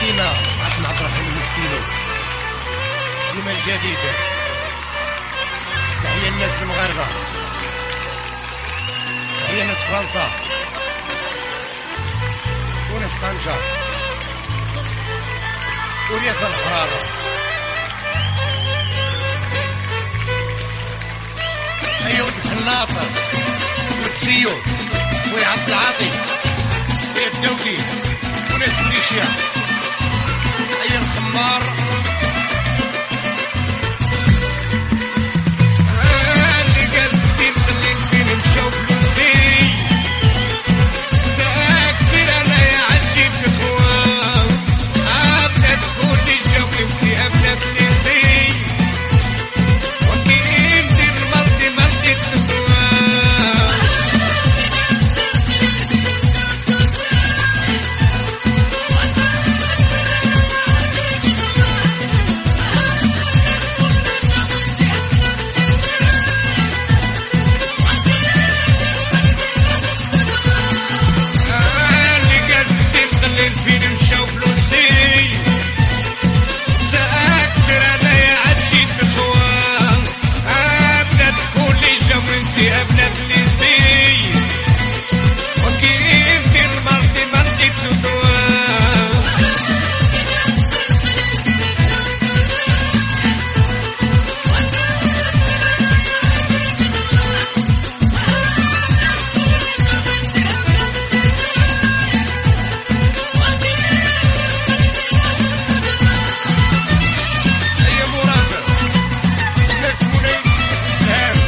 ديما عبد الرحيم المسكينو ديما الجديد. تحية الناس المغاربة، تحية ناس فرنسا وناس طنجة ورياض الحرارة. أيوة الخلاط وتسيو ويا عبد العاطي ويا الدولي وناس فريشيا. أيوة الخمار اللي قاسين اللي فين مشاو فلوسي تأكثر أنا يا عجيب الإخوان. أبدا تقول لي جاوبي وانتي أبدا تنسي وكي ندير المرضي مرضي الدواء. اللي قاسين اللي فين مشاو فلوسي تأكثر أنا يا عجيب الإخوان. أبدا تقول لي جاوبي وانتي أبدا تنسي وكي ندير المرضي مرضي الدواء. يا مراد ناس منير سهام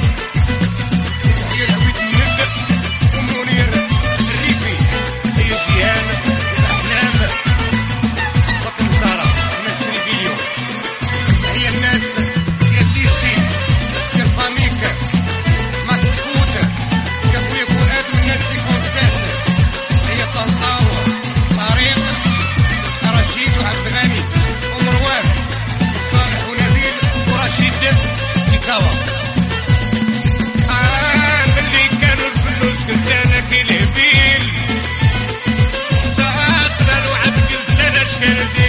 يا العويد الند ومنير الريفي. هي جيهان الأحلام بطل زارة وناس ريفيليو. هي الناس يا الليسي يا الفاميك ماكس فود يا خويا فؤاد والناس في كونسات. هي طنطاوة طريق رشيد وعبد الغني ومروان صالح ونبيل ورشيد كيكاوا. اللي كانوا الفلوس كنت انا كي الهبيل ساعات قالوا عبد قلت انا شكال